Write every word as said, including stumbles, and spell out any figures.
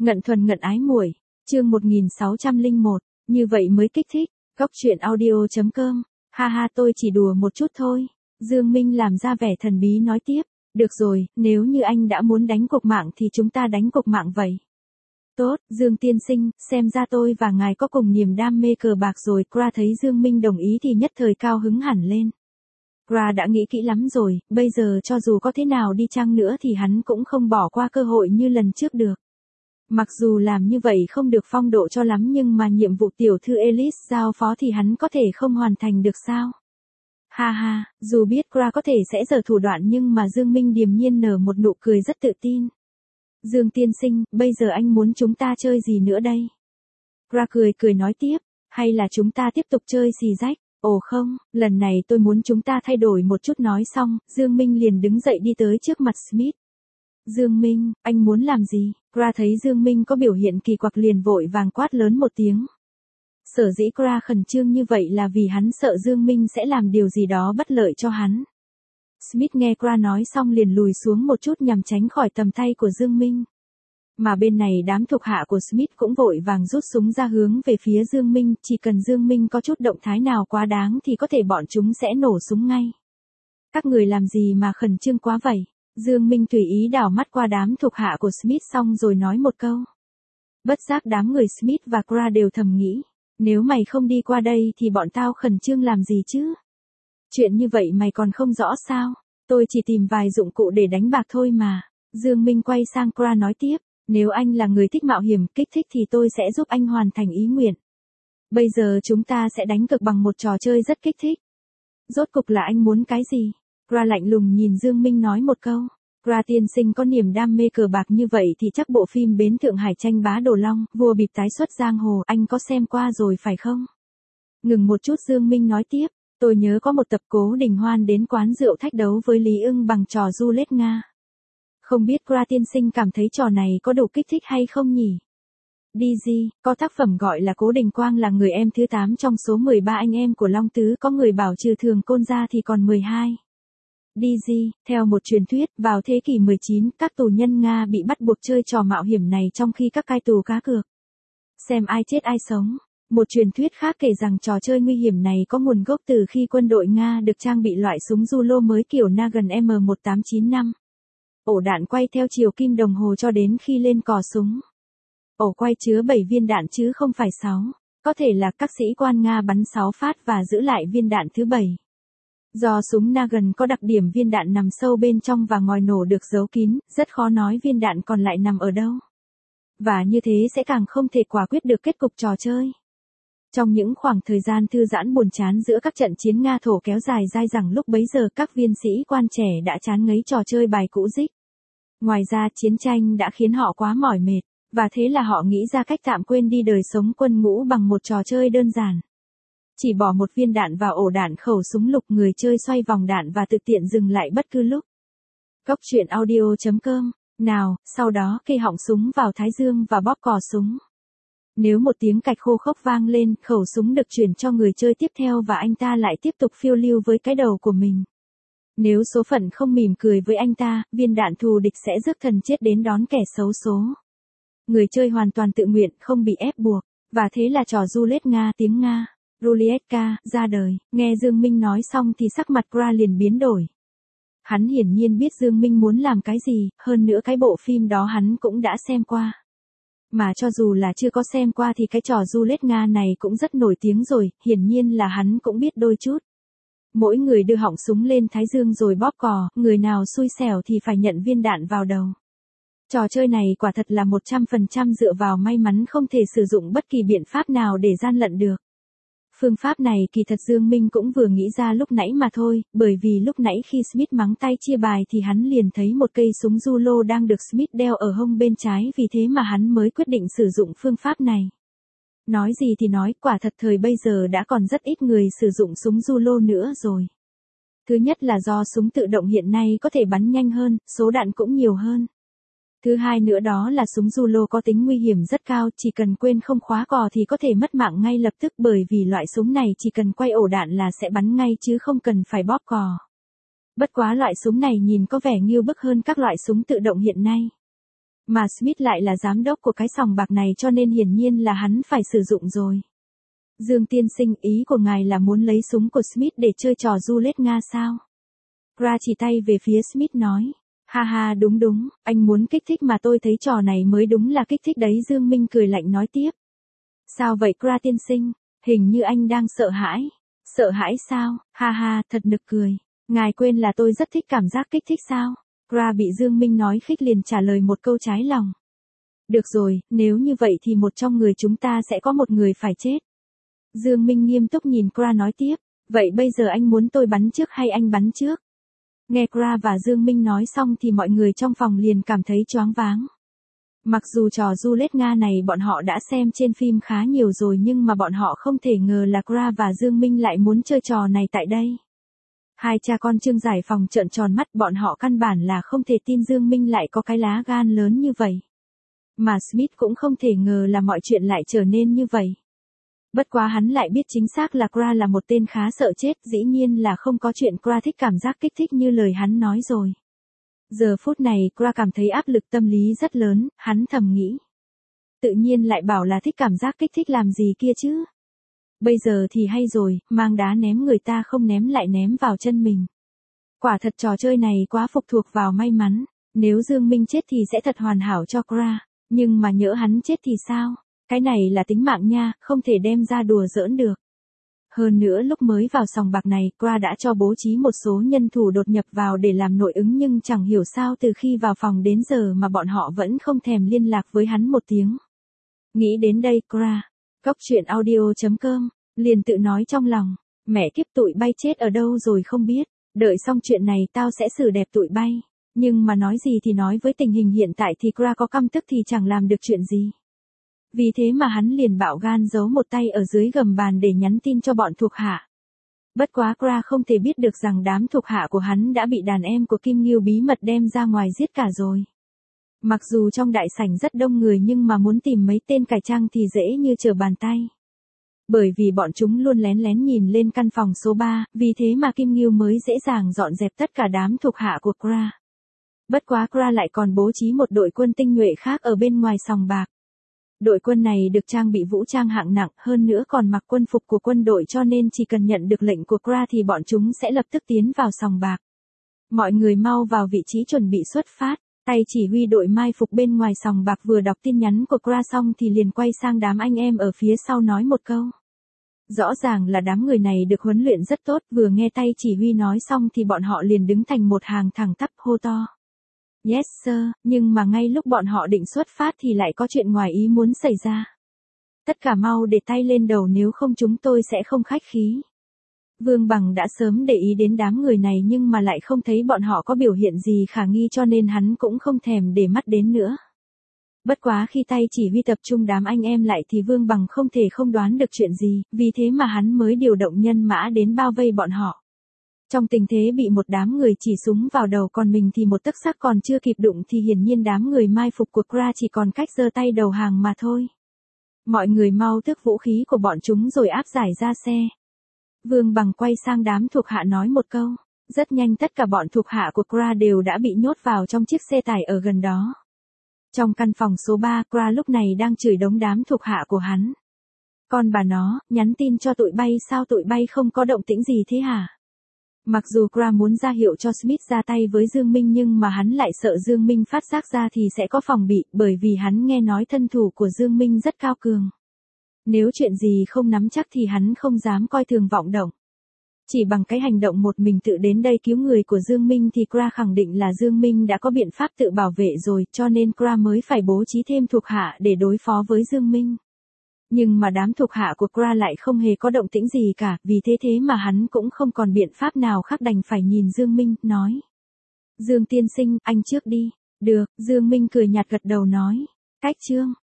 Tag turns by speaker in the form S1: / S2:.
S1: Ngận thuần ngận ái muội, chương một nghìn sáu trăm lẻ một, như vậy mới kích thích. Góc truyện audio chấm com. Ha ha, tôi chỉ đùa một chút thôi. Dương Minh làm ra vẻ thần bí nói tiếp. Được rồi, nếu như anh đã muốn đánh cục mạng thì chúng ta đánh cục mạng vậy. Tốt, Dương tiên sinh, xem ra tôi và ngài có cùng niềm đam mê cờ bạc rồi. Kra thấy Dương Minh đồng ý thì nhất thời cao hứng hẳn lên. Kra đã nghĩ kỹ lắm rồi, bây giờ cho dù có thế nào đi chăng nữa thì hắn cũng không bỏ qua cơ hội như lần trước được. Mặc dù làm như vậy không được phong độ cho lắm nhưng mà nhiệm vụ tiểu thư Alice giao phó thì hắn có thể không hoàn thành được sao? Ha ha, dù biết Kra có thể sẽ giở thủ đoạn nhưng mà Dương Minh điềm nhiên nở một nụ cười rất tự tin. Dương tiên sinh, bây giờ anh muốn chúng ta chơi gì nữa đây? Kra cười cười nói tiếp, hay là chúng ta tiếp tục chơi xì rách? Ồ không, lần này tôi muốn chúng ta thay đổi một chút. Nói xong, Dương Minh liền đứng dậy đi tới trước mặt Smith. Dương Minh, anh muốn làm gì? Kra thấy Dương Minh có biểu hiện kỳ quặc liền vội vàng quát lớn một tiếng. Sở dĩ Kra khẩn trương như vậy là vì hắn sợ Dương Minh sẽ làm điều gì đó bất lợi cho hắn. Smith nghe Kra nói xong liền lùi xuống một chút nhằm tránh khỏi tầm tay của Dương Minh. Mà bên này đám thuộc hạ của Smith cũng vội vàng rút súng ra hướng về phía Dương Minh, chỉ cần Dương Minh có chút động thái nào quá đáng thì có thể bọn chúng sẽ nổ súng ngay. Các người làm gì mà khẩn trương quá vậy? Dương Minh tùy ý đảo mắt qua đám thuộc hạ của Smith xong rồi nói một câu. Bất giác đám người Smith và Kra đều thầm nghĩ, nếu mày không đi qua đây thì bọn tao khẩn trương làm gì chứ? Chuyện như vậy mày còn không rõ sao? Tôi chỉ tìm vài dụng cụ để đánh bạc thôi mà. Dương Minh quay sang Kra nói tiếp, nếu anh là người thích mạo hiểm, kích thích thì tôi sẽ giúp anh hoàn thành ý nguyện. Bây giờ chúng ta sẽ đánh cược bằng một trò chơi rất kích thích. Rốt cục là anh muốn cái gì? Kra lạnh lùng nhìn Dương Minh nói một câu. Kra tiên sinh có niềm đam mê cờ bạc như vậy thì chắc bộ phim Bến Thượng Hải tranh bá Đồ Long, vua bịp tái xuất giang hồ, anh có xem qua rồi phải không? Ngừng một chút Dương Minh nói tiếp, tôi nhớ có một tập Cố Đình Hoan đến quán rượu thách đấu với Lý Ưng bằng trò roulette Nga. Không biết Kra tiên sinh cảm thấy trò này có đủ kích thích hay không nhỉ? đê giê, có tác phẩm gọi là Cố Đình Quang là người em thứ tám trong số mười ba anh em của Long Tứ, có người bảo trừ Thường Côn ra thì còn mười hai. đê giê, theo một truyền thuyết, vào thế kỷ mười chín, các tù nhân Nga bị bắt buộc chơi trò mạo hiểm này trong khi các cai tù cá cược. Xem ai chết ai sống. Một truyền thuyết khác kể rằng trò chơi nguy hiểm này có nguồn gốc từ khi quân đội Nga được trang bị loại súng Rulo mới kiểu Nagant M một tám chín năm. Ổ đạn quay theo chiều kim đồng hồ cho đến khi lên cò súng. Ổ quay chứa bảy viên đạn chứ không phải sáu. Có thể là các sĩ quan Nga bắn sáu phát và giữ lại viên đạn thứ bảy. Do súng Nagant có đặc điểm viên đạn nằm sâu bên trong và ngòi nổ được giấu kín, rất khó nói viên đạn còn lại nằm ở đâu. Và như thế sẽ càng không thể quả quyết được kết cục trò chơi. Trong những khoảng thời gian thư giãn buồn chán giữa các trận chiến Nga Thổ kéo dài dai dẳng lúc bấy giờ các viên sĩ quan trẻ đã chán ngấy trò chơi bài cũ dích. Ngoài ra chiến tranh đã khiến họ quá mỏi mệt, và thế là họ nghĩ ra cách tạm quên đi đời sống quân ngũ bằng một trò chơi đơn giản. Chỉ bỏ một viên đạn vào ổ đạn khẩu súng lục, người chơi xoay vòng đạn và tự tiện dừng lại bất cứ lúc. Góc truyện audio chấm com. Nào, sau đó kê họng súng vào thái dương và bóp cò súng. Nếu một tiếng cạch khô khốc vang lên, khẩu súng được chuyển cho người chơi tiếp theo và anh ta lại tiếp tục phiêu lưu với cái đầu của mình. Nếu số phận không mỉm cười với anh ta, viên đạn thù địch sẽ rước thần chết đến đón kẻ xấu số. Người chơi hoàn toàn tự nguyện, không bị ép buộc. Và thế là trò roulette Nga, tiếng Nga, Ruletka, ra đời. Nghe Dương Minh nói xong thì sắc mặt Kra liền biến đổi. Hắn hiển nhiên biết Dương Minh muốn làm cái gì, hơn nữa cái bộ phim đó hắn cũng đã xem qua. Mà cho dù là chưa có xem qua thì cái trò roulette Nga này cũng rất nổi tiếng rồi, hiển nhiên là hắn cũng biết đôi chút. Mỗi người đưa họng súng lên thái dương rồi bóp cò, người nào xui xẻo thì phải nhận viên đạn vào đầu. Trò chơi này quả thật là một trăm phần trăm dựa vào may mắn, không thể sử dụng bất kỳ biện pháp nào để gian lận được. Phương pháp này kỳ thật Dương Minh cũng vừa nghĩ ra lúc nãy mà thôi, bởi vì lúc nãy khi Smith mắng tay chia bài thì hắn liền thấy một cây súng Rulo đang được Smith đeo ở hông bên trái, vì thế mà hắn mới quyết định sử dụng phương pháp này. Nói gì thì nói, quả thật thời bây giờ đã còn rất ít người sử dụng súng Rulo nữa rồi. Thứ nhất là do súng tự động hiện nay có thể bắn nhanh hơn, số đạn cũng nhiều hơn. Thứ hai nữa đó là súng Rulo có tính nguy hiểm rất cao, chỉ cần quên không khóa cò thì có thể mất mạng ngay lập tức, bởi vì loại súng này chỉ cần quay ổ đạn là sẽ bắn ngay chứ không cần phải bóp cò. Bất quá loại súng này nhìn có vẻ nghiêu bức hơn các loại súng tự động hiện nay. Mà Smith lại là giám đốc của cái sòng bạc này cho nên hiển nhiên là hắn phải sử dụng rồi. Dương tiên sinh, ý của ngài là muốn lấy súng của Smith để chơi trò roulette Nga sao? Kra chỉ tay về phía Smith nói. Ha ha, đúng đúng, anh muốn kích thích mà tôi thấy trò này mới đúng là kích thích đấy. Dương Minh cười lạnh nói tiếp. Sao vậy Kra tiên sinh, hình như anh đang sợ hãi. Sợ hãi sao? Ha ha, thật nực cười. Ngài quên là tôi rất thích cảm giác kích thích sao? Kra bị Dương Minh nói khích liền trả lời một câu trái lòng. Được rồi, nếu như vậy thì một trong người chúng ta sẽ có một người phải chết. Dương Minh nghiêm túc nhìn Kra nói tiếp. Vậy bây giờ anh muốn tôi bắn trước hay anh bắn trước? Nghe Kra và Dương Minh nói xong thì mọi người trong phòng liền cảm thấy choáng váng. Mặc dù trò roulette Nga này bọn họ đã xem trên phim khá nhiều rồi nhưng mà bọn họ không thể ngờ là Kra và Dương Minh lại muốn chơi trò này tại đây. Hai cha con Trương Giải Phòng trợn tròn mắt, bọn họ căn bản là không thể tin Dương Minh lại có cái lá gan lớn như vậy. Mà Smith cũng không thể ngờ là mọi chuyện lại trở nên như vậy. Bất quá hắn lại biết chính xác là Kra là một tên khá sợ chết, dĩ nhiên là không có chuyện Kra thích cảm giác kích thích như lời hắn nói rồi. Giờ phút này Kra cảm thấy áp lực tâm lý rất lớn, hắn thầm nghĩ. Tự nhiên lại bảo là thích cảm giác kích thích làm gì kia chứ. Bây giờ thì hay rồi, mang đá ném người ta không ném lại ném vào chân mình. Quả thật trò chơi này quá phụ thuộc vào may mắn, nếu Dương Minh chết thì sẽ thật hoàn hảo cho Kra, nhưng mà nhỡ hắn chết thì sao? Cái này là tính mạng nha, không thể đem ra đùa giỡn được. Hơn nữa lúc mới vào sòng bạc này, Kra đã cho bố trí một số nhân thủ đột nhập vào để làm nội ứng nhưng chẳng hiểu sao từ khi vào phòng đến giờ mà bọn họ vẫn không thèm liên lạc với hắn một tiếng. Nghĩ đến đây Kra, Cốc truyện audio chấm com, liền tự nói trong lòng, mẹ kiếp tụi bay chết ở đâu rồi không biết, đợi xong chuyện này tao sẽ xử đẹp tụi bay. Nhưng mà nói gì thì nói, với tình hình hiện tại thì Kra có căm tức thì chẳng làm được chuyện gì. Vì thế mà hắn liền bạo gan giấu một tay ở dưới gầm bàn để nhắn tin cho bọn thuộc hạ. Bất quá Kra không thể biết được rằng đám thuộc hạ của hắn đã bị đàn em của Kim Ngưu bí mật đem ra ngoài giết cả rồi. Mặc dù trong đại sảnh rất đông người nhưng mà muốn tìm mấy tên cải trang thì dễ như trở bàn tay. Bởi vì bọn chúng luôn lén lén nhìn lên căn phòng số ba, vì thế mà Kim Ngưu mới dễ dàng dọn dẹp tất cả đám thuộc hạ của Kra. Bất quá Kra lại còn bố trí một đội quân tinh nhuệ khác ở bên ngoài sòng bạc. Đội quân này được trang bị vũ trang hạng nặng, hơn nữa còn mặc quân phục của quân đội cho nên chỉ cần nhận được lệnh của Kra thì bọn chúng sẽ lập tức tiến vào sòng bạc. Mọi người mau vào vị trí chuẩn bị xuất phát, tay chỉ huy đội mai phục bên ngoài sòng bạc vừa đọc tin nhắn của Kra xong thì liền quay sang đám anh em ở phía sau nói một câu. Rõ ràng là đám người này được huấn luyện rất tốt, vừa nghe tay chỉ huy nói xong thì bọn họ liền đứng thành một hàng thẳng tắp hô to. Yes sir, nhưng mà ngay lúc bọn họ định xuất phát thì lại có chuyện ngoài ý muốn xảy ra. Tất cả mau để tay lên đầu nếu không chúng tôi sẽ không khách khí. Vương Bằng đã sớm để ý đến đám người này nhưng mà lại không thấy bọn họ có biểu hiện gì khả nghi cho nên hắn cũng không thèm để mắt đến nữa. Bất quá khi tay chỉ huy tập trung đám anh em lại thì Vương Bằng không thể không đoán được chuyện gì, vì thế mà hắn mới điều động nhân mã đến bao vây bọn họ. Trong tình thế bị một đám người chỉ súng vào đầu còn mình thì một tấc xác còn chưa kịp đụng thì hiển nhiên đám người mai phục của Kra chỉ còn cách giơ tay đầu hàng mà thôi. Mọi người mau tước vũ khí của bọn chúng rồi áp giải ra xe. Vương Bằng quay sang đám thuộc hạ nói một câu. Rất nhanh tất cả bọn thuộc hạ của Kra đều đã bị nhốt vào trong chiếc xe tải ở gần đó. Trong căn phòng số ba, Kra lúc này đang chửi đống đám thuộc hạ của hắn. Con bà nó, nhắn tin cho tụi bay sao tụi bay không có động tĩnh gì thế hả? Mặc dù Kra muốn ra hiệu cho Smith ra tay với Dương Minh nhưng mà hắn lại sợ Dương Minh phát giác ra thì sẽ có phòng bị, bởi vì hắn nghe nói thân thủ của Dương Minh rất cao cường. Nếu chuyện gì không nắm chắc thì hắn không dám coi thường vọng động. Chỉ bằng cái hành động một mình tự đến đây cứu người của Dương Minh thì Kra khẳng định là Dương Minh đã có biện pháp tự bảo vệ rồi, cho nên Kra mới phải bố trí thêm thuộc hạ để đối phó với Dương Minh. Nhưng mà đám thuộc hạ của Kra lại không hề có động tĩnh gì cả, vì thế thế mà hắn cũng không còn biện pháp nào khác đành phải nhìn Dương Minh, nói. Dương tiên sinh, anh trước đi. Được, Dương Minh cười nhạt gật đầu nói. Cách chương.